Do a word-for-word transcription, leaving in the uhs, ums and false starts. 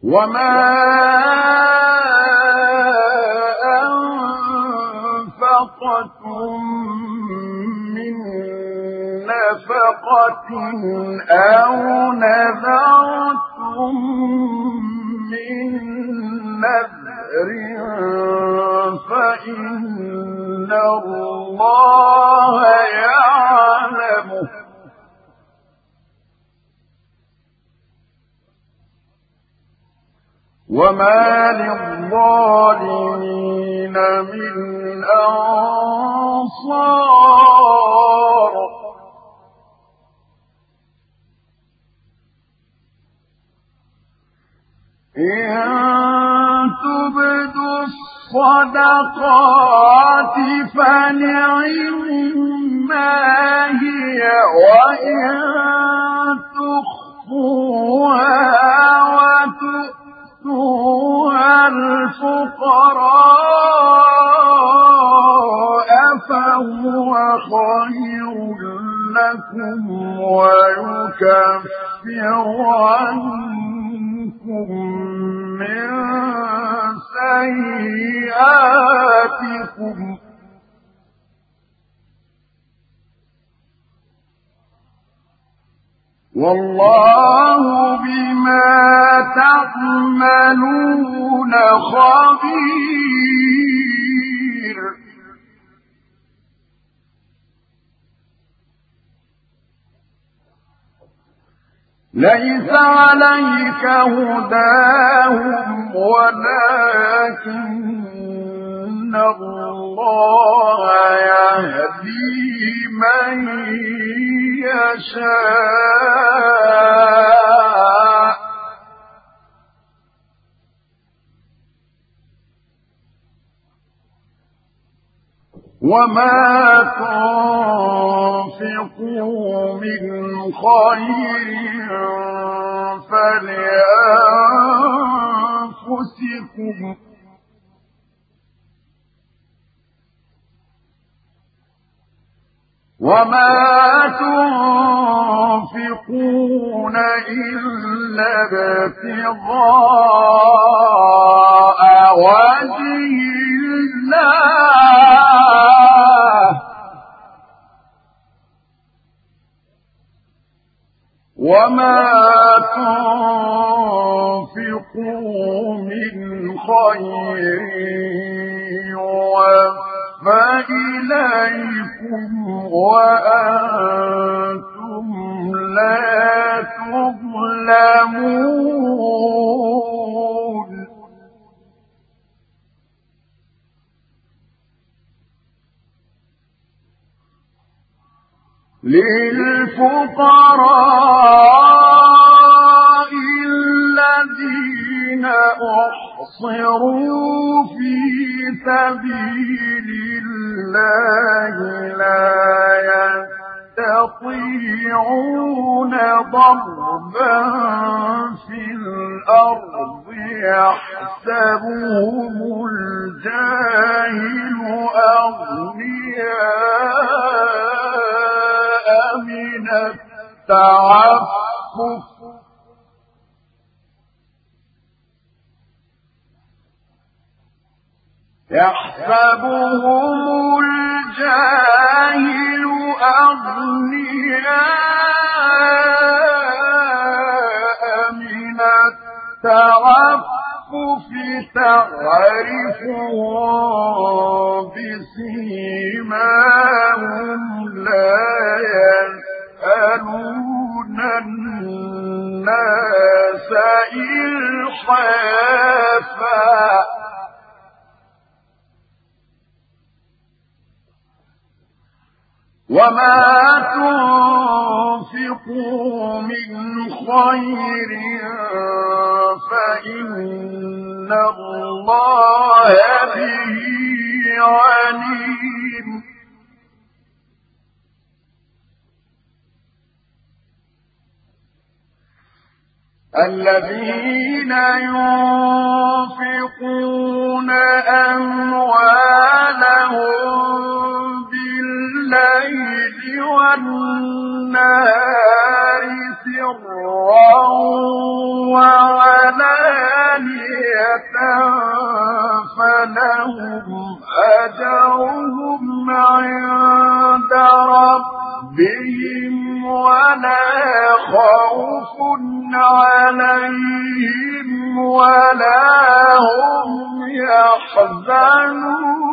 وما أنفقتم من نفقة أو نذرتم من نذر فإن الله يعلمه وما للظالمين من أنصار إن تبدوا الصدقات فنعما هي وإن تخفوها وتؤتوها الفقراء فهو خير لكم ويكفر عنكم من سيئاتكم والله بما تعملون خبير ليس عليك هداهم ولكن الله يهدي من يشاء وما تنفقوا من خير فلأنفسكم وما تنفقون إلا ابتغاء وجه الله وما تنفقوا من خير يوفى إليكم وأنتم لا تظلمون للفقراء الذين أحصروا في سبيل الله لا يستطيعون ضربا في الأرض يحسبهم الجاهل أغنياء من التعفف يحسبهم الجاهل أغنياء من التعفف تعرفهم بسيماهم لا يسألون الناس إلحافا وما تنفقوا من خير فإن الله به عليم الذين ينفقون أموالهم بالليل والنهار سرا وعلانية عالية فلهم أجرهم عند ربهم ولا خوف عليهم ولا هم يحزنون